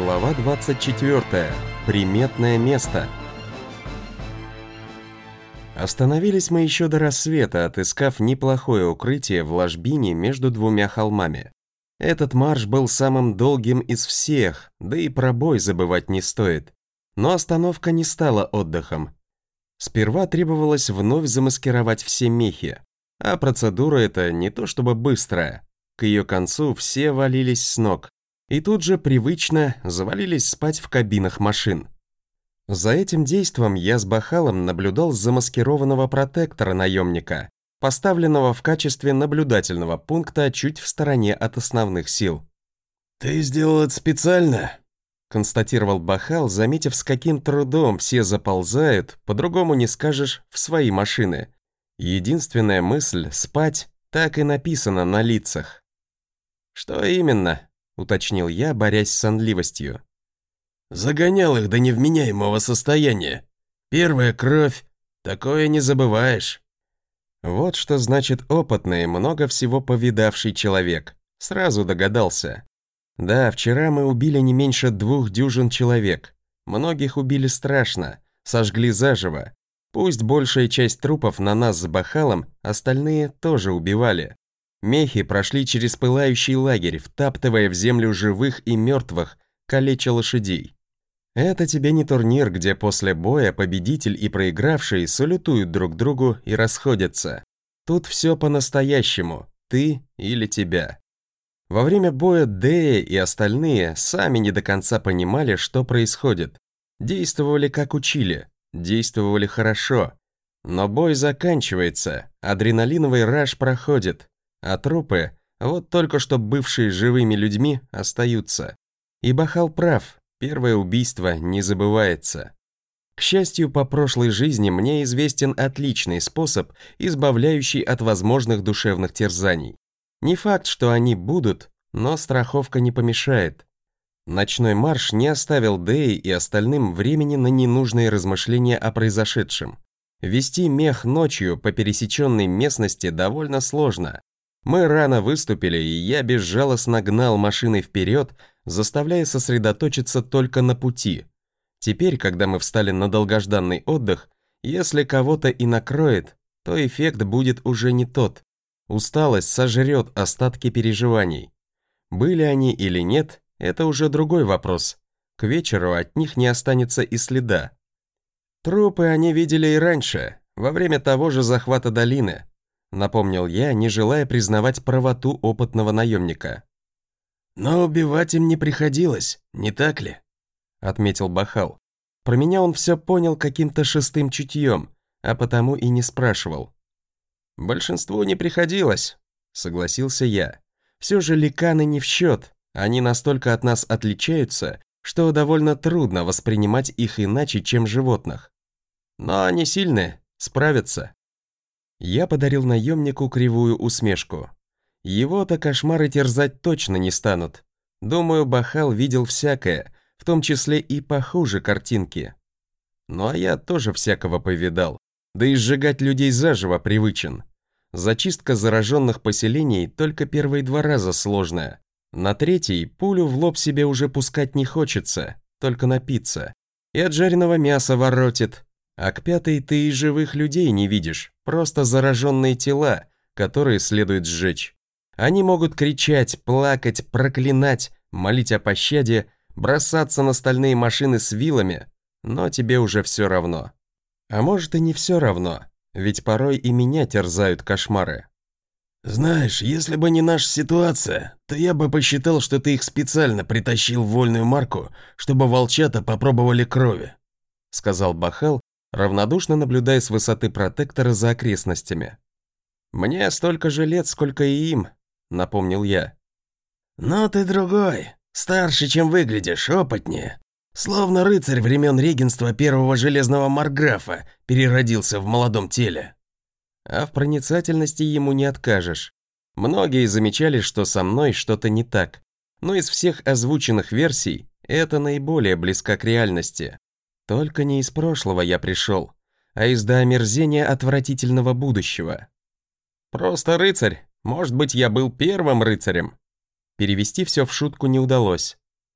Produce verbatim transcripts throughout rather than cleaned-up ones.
Глава двадцать четвёртая. Приметное место. Остановились мы еще до рассвета, отыскав неплохое укрытие в ложбине между двумя холмами. Этот марш был самым долгим из всех, да и про бой забывать не стоит. Но остановка не стала отдыхом. Сперва требовалось вновь замаскировать все мехи, а процедура эта не то чтобы быстрая. К ее концу все валились с ног. И тут же привычно завалились спать в кабинах машин. За этим действом я с Бахалом наблюдал с замаскированного протектора наемника, поставленного в качестве наблюдательного пункта чуть в стороне от основных сил. «Ты сделал это специально?» — констатировал Бахал, заметив, с каким трудом все заползают, по-другому не скажешь, в свои машины. Единственная мысль — спать — так и написано на лицах. «Что именно?» — уточнил я, борясь с сонливостью. «Загонял их до невменяемого состояния. Первая кровь. Такое не забываешь». Вот что значит опытный, много всего повидавший человек. Сразу догадался. Да, вчера мы убили не меньше двух дюжин человек. Многих убили страшно, сожгли заживо. Пусть большая часть трупов на нас с Бахалом, остальные тоже убивали. Мехи прошли через пылающий лагерь, втаптывая в землю живых и мертвых, калеча лошадей. Это тебе не турнир, где после боя победитель и проигравший салютуют друг другу и расходятся. Тут все по-настоящему, ты или тебя. Во время боя Дея и остальные сами не до конца понимали, что происходит. Действовали как учили, действовали хорошо. Но бой заканчивается, адреналиновый раш проходит. А трупы, вот только что бывшие живыми людьми, остаются. И Бахал прав, первое убийство не забывается. К счастью, по прошлой жизни мне известен отличный способ, избавляющий от возможных душевных терзаний. Не факт, что они будут, но страховка не помешает. Ночной марш не оставил Дэи и остальным времени на ненужные размышления о произошедшем. Вести мех ночью по пересеченной местности довольно сложно. Мы рано выступили, и я безжалостно гнал машины вперед, заставляя сосредоточиться только на пути. Теперь, когда мы встали на долгожданный отдых, если кого-то и накроет, то эффект будет уже не тот. Усталость сожрет остатки переживаний. Были они или нет, это уже другой вопрос. К вечеру от них не останется и следа. Трупы они видели и раньше, во время того же захвата долины. Напомнил я, не желая признавать правоту опытного наемника. «Но убивать им не приходилось, не так ли?» — отметил Бахал. Про меня он все понял каким-то шестым чутьем, а потому и не спрашивал. «Большинству не приходилось», — согласился я. «Все же ликаны не в счет, они настолько от нас отличаются, что довольно трудно воспринимать их иначе, чем животных. Но они сильные, справятся». Я подарил наемнику кривую усмешку. Его-то кошмары терзать точно не станут. Думаю, Бахал видел всякое, в том числе и похуже картинки. Ну а я тоже всякого повидал, да и сжигать людей заживо привычен. Зачистка зараженных поселений только первые два раза сложная. На третий пулю в лоб себе уже пускать не хочется, только напиться. И от жареного мяса воротит. А к пятой ты и живых людей не видишь, просто зараженные тела, которые следует сжечь. Они могут кричать, плакать, проклинать, молить о пощаде, бросаться на стальные машины с вилами, но тебе уже все равно. А может и не все равно, ведь порой и меня терзают кошмары. «Знаешь, если бы не наша ситуация, то я бы посчитал, что ты их специально притащил в вольную марку, чтобы волчата попробовали крови», — сказал Бахал, равнодушно наблюдая с высоты протектора за окрестностями. «Мне столько же лет, сколько и им», — напомнил я. «Но ты другой, старше, чем выглядишь, опытнее. Словно рыцарь времен регенства первого железного марграфа переродился в молодом теле». А в проницательности ему не откажешь. Многие замечали, что со мной что-то не так, но из всех озвученных версий это наиболее близко к реальности. Только не из прошлого я пришел, а из до омерзения отвратительного будущего. Просто рыцарь, может быть, я был первым рыцарем. Перевести все в шутку не удалось.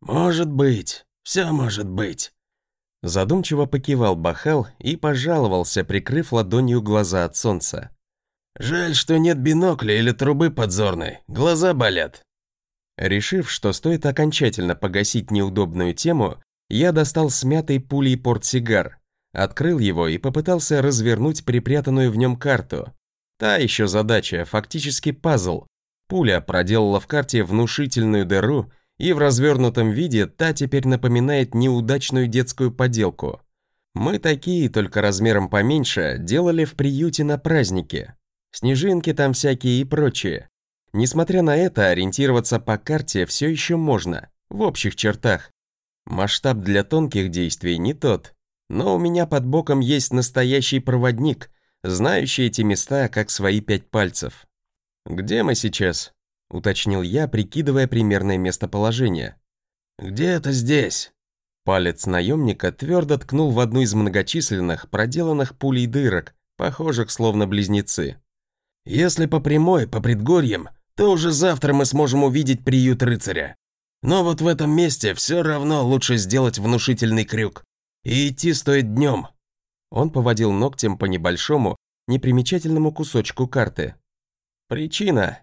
«Может быть, все может быть». Задумчиво покивал Бахал и пожаловался, прикрыв ладонью глаза от солнца. «Жаль, что нет бинокля или трубы подзорной, глаза болят». Решив, что стоит окончательно погасить неудобную тему, я достал смятый пулей портсигар, открыл его и попытался развернуть припрятанную в нем карту. Та еще задача, фактически пазл. Пуля проделала в карте внушительную дыру, и в развернутом виде та теперь напоминает неудачную детскую поделку. Мы такие, только размером поменьше, делали в приюте на празднике. Снежинки там всякие и прочее. Несмотря на это, ориентироваться по карте все еще можно, в общих чертах. Масштаб для тонких действий не тот, но у меня под боком есть настоящий проводник, знающий эти места как свои пять пальцев. «Где мы сейчас?» — уточнил я, прикидывая примерное местоположение. «Где-то здесь». Палец наемника твердо ткнул в одну из многочисленных, проделанных пулей дырок, похожих словно близнецы. «Если по прямой, по предгорьям, то уже завтра мы сможем увидеть приют рыцаря. Но вот в этом месте все равно лучше сделать внушительный крюк. И идти стоит днем». Он поводил ногтем по небольшому, непримечательному кусочку карты. «Причина?»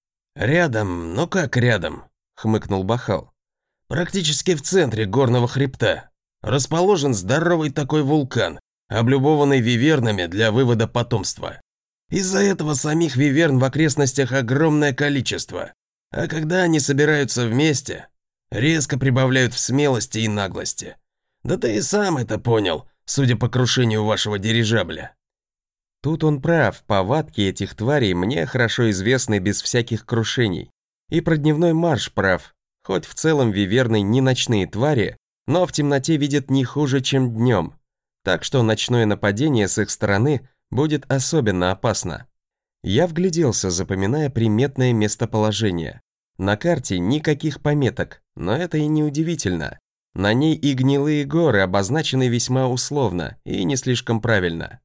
«Рядом, ну как рядом?» — хмыкнул Бахал. «Практически в центре горного хребта. Расположен здоровый такой вулкан, облюбованный вивернами для вывода потомства. Из-за этого самих виверн в окрестностях огромное количество. А когда они собираются вместе, резко прибавляют в смелости и наглости. Да ты и сам это понял, судя по крушению вашего дирижабля». Тут он прав, повадки этих тварей мне хорошо известны без всяких крушений. И про дневной марш прав, хоть в целом виверны не ночные твари, но в темноте видят не хуже, чем днем. Так что ночное нападение с их стороны будет особенно опасно. Я вгляделся, запоминая приметное местоположение. На карте никаких пометок, но это и не удивительно. На ней и гнилые горы обозначены весьма условно и не слишком правильно.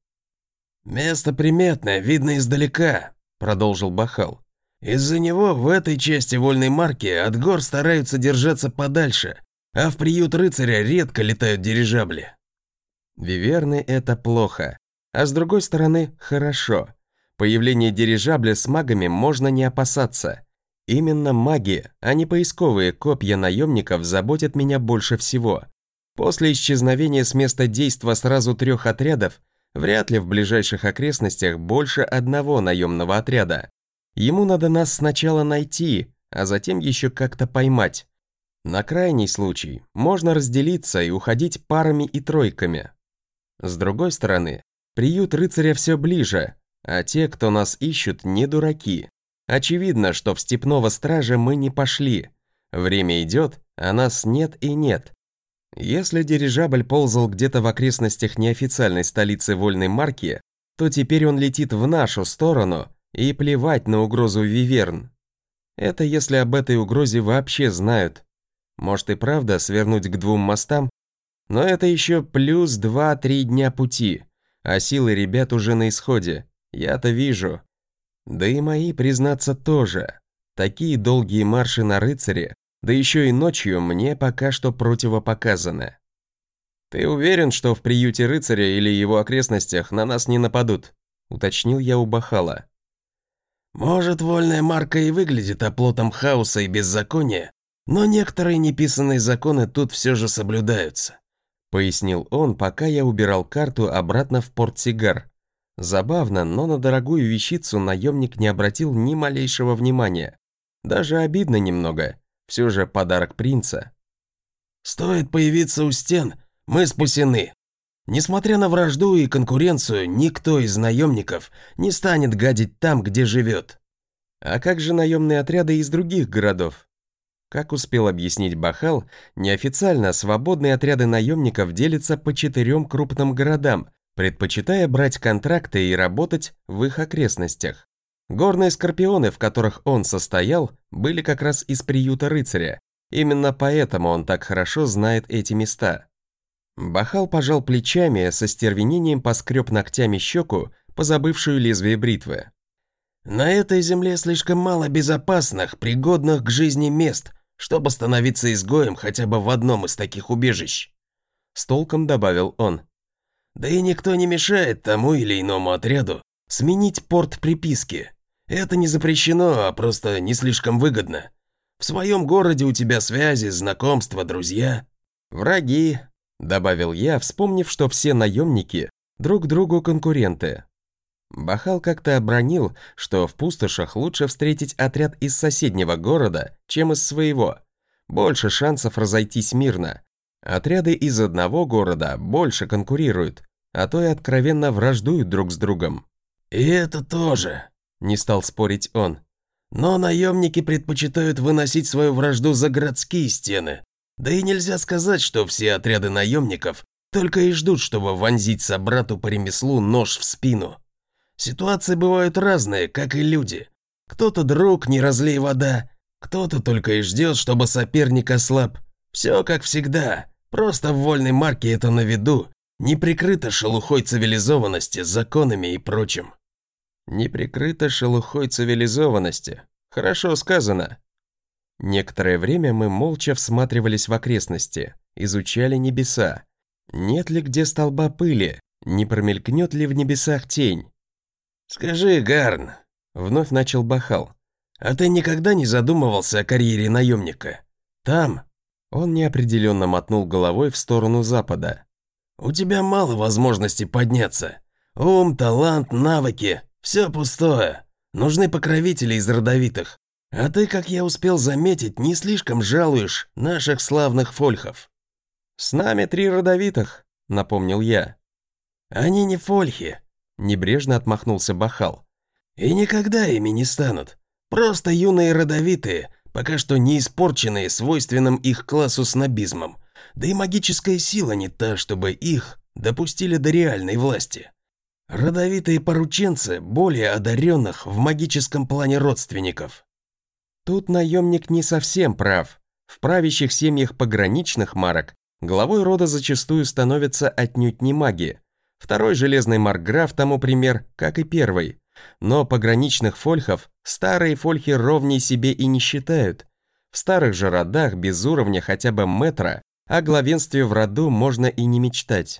«Место приметное, видно издалека», — продолжил Бахал. «Из-за него в этой части вольной марки от гор стараются держаться подальше, а в приют рыцаря редко летают дирижабли». Виверны — это плохо, а с другой стороны — хорошо. Появление дирижабля с магами можно не опасаться. Именно маги, а не поисковые копья наемников заботят меня больше всего. После исчезновения с места действа сразу трех отрядов, вряд ли в ближайших окрестностях больше одного наемного отряда. Ему надо нас сначала найти, а затем еще как-то поймать. На крайний случай можно разделиться и уходить парами и тройками. С другой стороны, приют рыцаря все ближе, а те, кто нас ищут, не дураки. Очевидно, что в степного стража мы не пошли. Время идет, а нас нет и нет. Если дирижабль ползал где-то в окрестностях неофициальной столицы вольной марки, то теперь он летит в нашу сторону, и плевать на угрозу виверн. Это если об этой угрозе вообще знают. Может и правда свернуть к двум мостам? Но это еще плюс два-три дня пути, а силы ребят уже на исходе, я-то вижу. Да и мои, признаться, тоже. Такие долгие марши на рыцаре, да еще и ночью, мне пока что противопоказаны. «Ты уверен, что в приюте рыцаря или его окрестностях на нас не нападут?» — уточнил я у Бахала. «Может, вольная марка и выглядит оплотом хаоса и беззакония, но некоторые неписанные законы тут все же соблюдаются», — пояснил он, пока я убирал карту обратно в портсигар. Забавно, но на дорогую вещицу наемник не обратил ни малейшего внимания. Даже обидно немного, все же подарок принца. «Стоит появиться у стен, мы спасены. Несмотря на вражду и конкуренцию, никто из наемников не станет гадить там, где живет». А как же наемные отряды из других городов? Как успел объяснить Бахал, неофициально свободные отряды наемников делятся по четырем крупным городам, предпочитая брать контракты и работать в их окрестностях. Горные скорпионы, в которых он состоял, были как раз из приюта рыцаря. Именно поэтому он так хорошо знает эти места. Бахал пожал плечами, со стервенением поскреб ногтями щеку, позабывшую лезвие бритвы. «На этой земле слишком мало безопасных, пригодных к жизни мест, чтобы становиться изгоем хотя бы в одном из таких убежищ», — с толком добавил он. «Да и никто не мешает тому или иному отряду сменить порт приписки. Это не запрещено, а просто не слишком выгодно. В своем городе у тебя связи, знакомства, друзья». «Враги», — добавил я, вспомнив, что все наемники друг другу конкуренты. Бахал как-то обронил, что в пустошах лучше встретить отряд из соседнего города, чем из своего. Больше шансов разойтись мирно. Отряды из одного города больше конкурируют, а то и откровенно враждуют друг с другом. «И это тоже», — не стал спорить он. «Но наемники предпочитают выносить свою вражду за городские стены. Да и нельзя сказать, что все отряды наемников только и ждут, чтобы вонзить собрату по ремеслу нож в спину. Ситуации бывают разные, как и люди. Кто-то друг, не разлей вода, кто-то только и ждет, чтобы соперник ослаб. Все как всегда, просто в вольной марке это на виду, не прикрыто шелухой цивилизованности, законами и прочим». «Не прикрыто шелухой цивилизованности». Хорошо сказано. Некоторое время мы молча всматривались в окрестности, изучали небеса. Нет ли где столба пыли, не промелькнет ли в небесах тень? «Скажи, Гарн», — вновь начал Бахал, «а ты никогда не задумывался о карьере наемника? Там...» Он неопределенно мотнул головой в сторону запада. «У тебя мало возможностей подняться. Ум, талант, навыки — все пустое. Нужны покровители из родовитых. А ты, как я успел заметить, не слишком жалуешь наших славных фольхов». «С нами три родовитых», — напомнил я. «Они не фольхи», — небрежно отмахнулся Бахал. «И никогда ими не станут. Просто юные родовитые, пока что не испорченные свойственным их классу снобизмом. Да и магическая сила не та, чтобы их допустили до реальной власти. Родовитые порученцы более одаренных в магическом плане родственников». Тут наемник не совсем прав. В правящих семьях пограничных марок главой рода зачастую становятся отнюдь не маги. Второй железный маркграф тому пример, как и первый. Но пограничных фольхов старые фольхи ровней себе и не считают. В старых же родах без уровня хотя бы мэтра о главенстве в роду можно и не мечтать.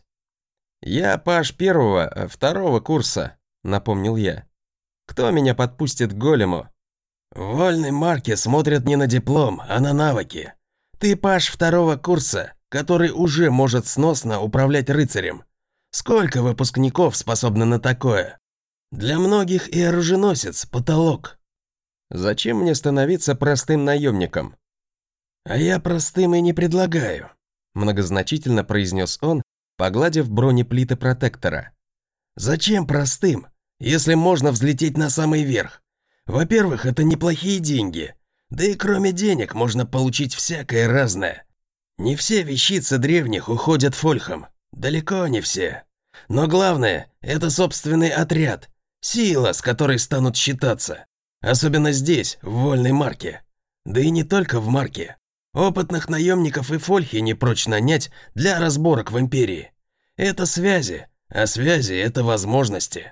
«Я паж первого, второго курса», — напомнил я. «Кто меня подпустит к голему?» «В вольной марке смотрят не на диплом, а на навыки. Ты паж второго курса, который уже может сносно управлять рыцарем. Сколько выпускников способны на такое? Для многих и оруженосец – потолок». «Зачем мне становиться простым наемником?» «А я простым и не предлагаю», – многозначительно произнес он, погладив бронеплиты протектора. «Зачем простым, если можно взлететь на самый верх? Во-первых, это неплохие деньги, да и кроме денег можно получить всякое разное. Не все вещицы древних уходят фольхам, далеко не все. Но главное – это собственный отряд, сила, с которой станут считаться. Особенно здесь, в вольной марке. Да и не только в марке. Опытных наемников и фольхи не прочь нанять для разборок в империи. Это связи, а связи – это возможности.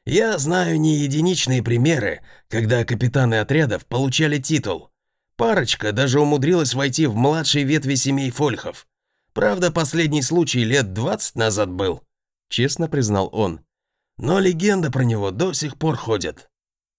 Я знаю не единичные примеры, когда капитаны отрядов получали титул. Парочка даже умудрилась войти в младшие ветви семей фольхов. Правда, последний случай лет двадцать назад был», — честно признал он. «Но легенда про него до сих пор ходит».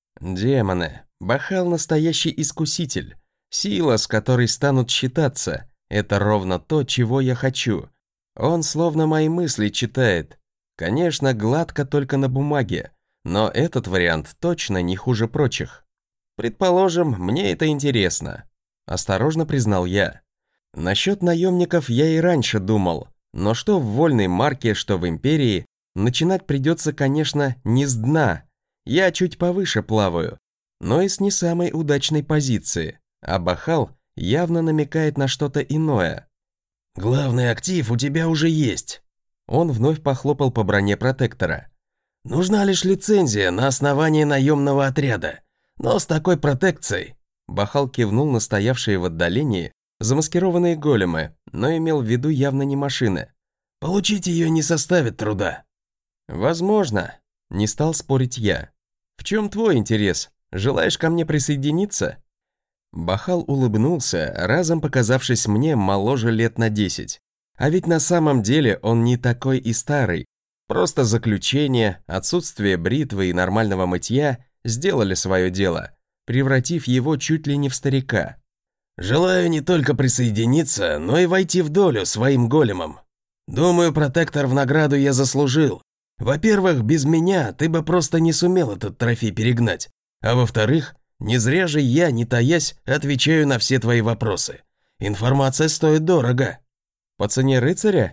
«Демоны, Бахал настоящий искуситель. Сила, с которой станут считаться, это ровно то, чего я хочу. Он словно мои мысли читает. Конечно, гладко только на бумаге, но этот вариант точно не хуже прочих. Предположим, мне это интересно», — осторожно признал я. Насчет наемников я и раньше думал, но что в вольной марке, что в империи, начинать придется, конечно, не с дна. Я чуть повыше плаваю, но и с не самой удачной позиции, а Бахал явно намекает на что-то иное. «Главный актив у тебя уже есть». Он вновь похлопал по броне протектора. «Нужна лишь лицензия на основании наемного отряда. Но с такой протекцией...» Бахал кивнул на стоявшие в отдалении замаскированные големы, но имел в виду явно не машины. «Получить ее не составит труда». «Возможно», — не стал спорить я. «В чем твой интерес? Желаешь ко мне присоединиться?» Бахал улыбнулся, разом показавшись мне моложе лет на десять. А ведь на самом деле он не такой и старый. Просто заключение, отсутствие бритвы и нормального мытья сделали свое дело, превратив его чуть ли не в старика. «Желаю не только присоединиться, но и войти в долю своим големом. Думаю, протектор в награду я заслужил. Во-первых, без меня ты бы просто не сумел этот трофей перегнать. А во-вторых, не зря же я, не таясь, отвечаю на все твои вопросы. Информация стоит дорого». По цене рыцаря?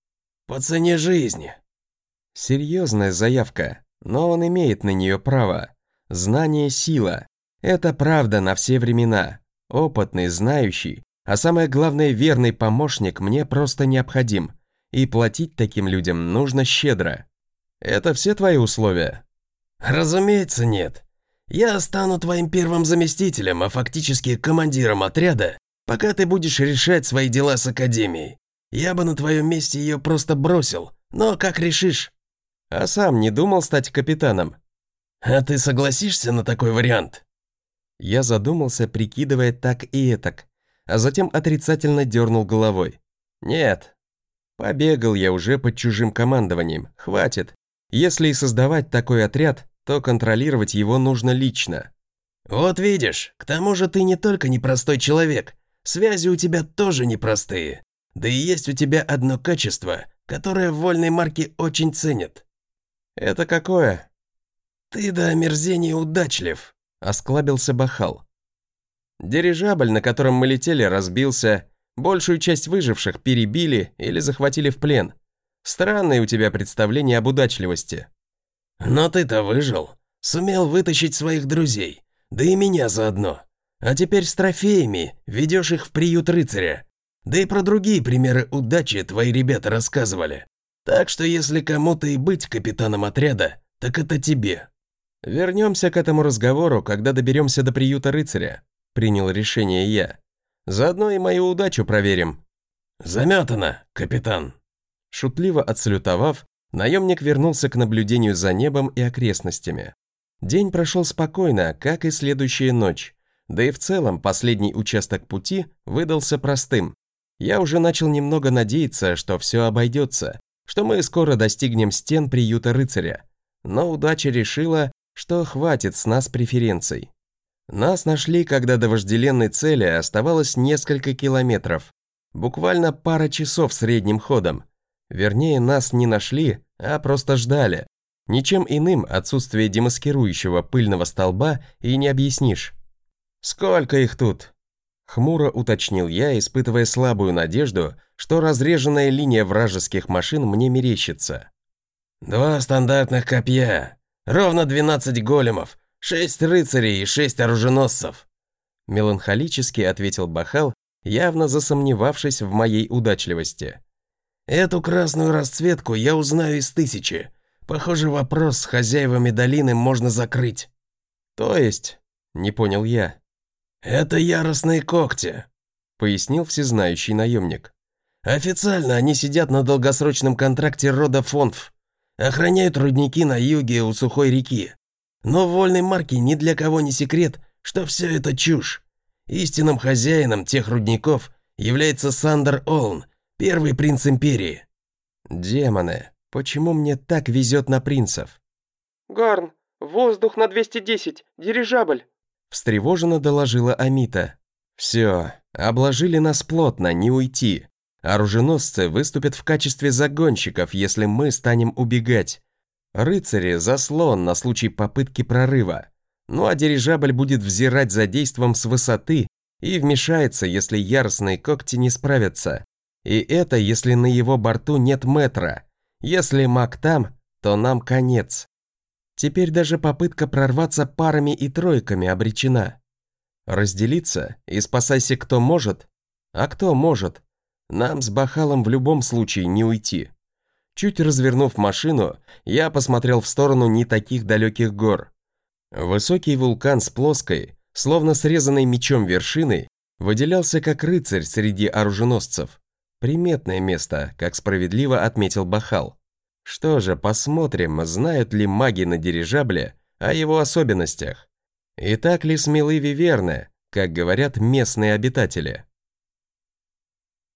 По цене жизни. Серьезная заявка, но он имеет на нее право. Знание – сила. Это правда на все времена. Опытный, знающий, а самое главное, верный помощник мне просто необходим. И платить таким людям нужно щедро. Это все твои условия? Разумеется, нет. Я стану твоим первым заместителем, а фактически командиром отряда, пока ты будешь решать свои дела с Академией. Я бы на твоем месте ее просто бросил, но как решишь. А сам не думал стать капитаном? А ты согласишься на такой вариант? Я задумался, прикидывая так и этак, а затем отрицательно дернул головой. Нет. Побегал я уже под чужим командованием, хватит. Если и создавать такой отряд, то контролировать его нужно лично. Вот видишь, к тому же ты не только непростой человек, связи у тебя тоже непростые. Да и есть у тебя одно качество, которое в вольной марке очень ценят. Это какое? Ты до омерзения удачлив, осклабился Бахал. Дирижабль, на котором мы летели, разбился, большую часть выживших перебили или захватили в плен. Странное у тебя представление об удачливости. Но ты-то выжил, сумел вытащить своих друзей, да и меня заодно. А теперь с трофеями ведешь их в приют рыцаря. Да и про другие примеры удачи твои ребята рассказывали. Так что если кому-то и быть капитаном отряда, так это тебе. Вернемся к этому разговору, когда доберемся до приюта рыцаря. Принял решение я. Заодно и мою удачу проверим. Заметано, капитан. Шутливо отсалютовав, наемник вернулся к наблюдению за небом и окрестностями. День прошел спокойно, как и следующая ночь. Да и в целом последний участок пути выдался простым. Я уже начал немного надеяться, что все обойдется, что мы скоро достигнем стен приюта рыцаря. Но удача решила, что хватит с нас преференций. Нас нашли, когда до вожделенной цели оставалось несколько километров. Буквально пара часов средним ходом. Вернее, нас не нашли, а просто ждали. Ничем иным отсутствие демаскирующего пыльного столба и не объяснишь. «Сколько их тут?» Хмуро уточнил я, испытывая слабую надежду, что разреженная линия вражеских машин мне мерещится. «Два стандартных копья, ровно двенадцать големов, шесть рыцарей и шесть оруженосцев», меланхолически ответил Бахал, явно засомневавшись в моей удачливости. «Эту красную расцветку я узнаю из тысячи. Похоже, вопрос с хозяевами долины можно закрыть». «То есть?» – не понял я. «Это яростные когти», – пояснил всезнающий наемник. «Официально они сидят на долгосрочном контракте рода Фонф, охраняют рудники на юге у сухой реки. Но в вольной марке ни для кого не секрет, что все это чушь. Истинным хозяином тех рудников является Сандер Олн, первый принц империи». «Демоны, почему мне так везет на принцев?» «Гарн, воздух на двести десять, дирижабль!» Встревоженно доложила Амита. «Все, обложили нас плотно, не уйти. Оруженосцы выступят в качестве загонщиков, если мы станем убегать. Рыцари – заслон на случай попытки прорыва. Ну а дирижабль будет взирать за действом с высоты и вмешается, если яростные когти не справятся. И это, если на его борту нет метра. Если маг там, то нам конец. Теперь даже попытка прорваться парами и тройками обречена. Разделиться и спасайся кто может? А кто может? Нам с Бахалом в любом случае не уйти». Чуть развернув машину, я посмотрел в сторону не таких далеких гор. Высокий вулкан с плоской, словно срезанной мечом вершиной, выделялся как рыцарь среди оруженосцев. Приметное место, как справедливо отметил Бахал. Что же, посмотрим, знают ли маги на дирижабле о его особенностях. И так ли смелы виверны, как говорят местные обитатели.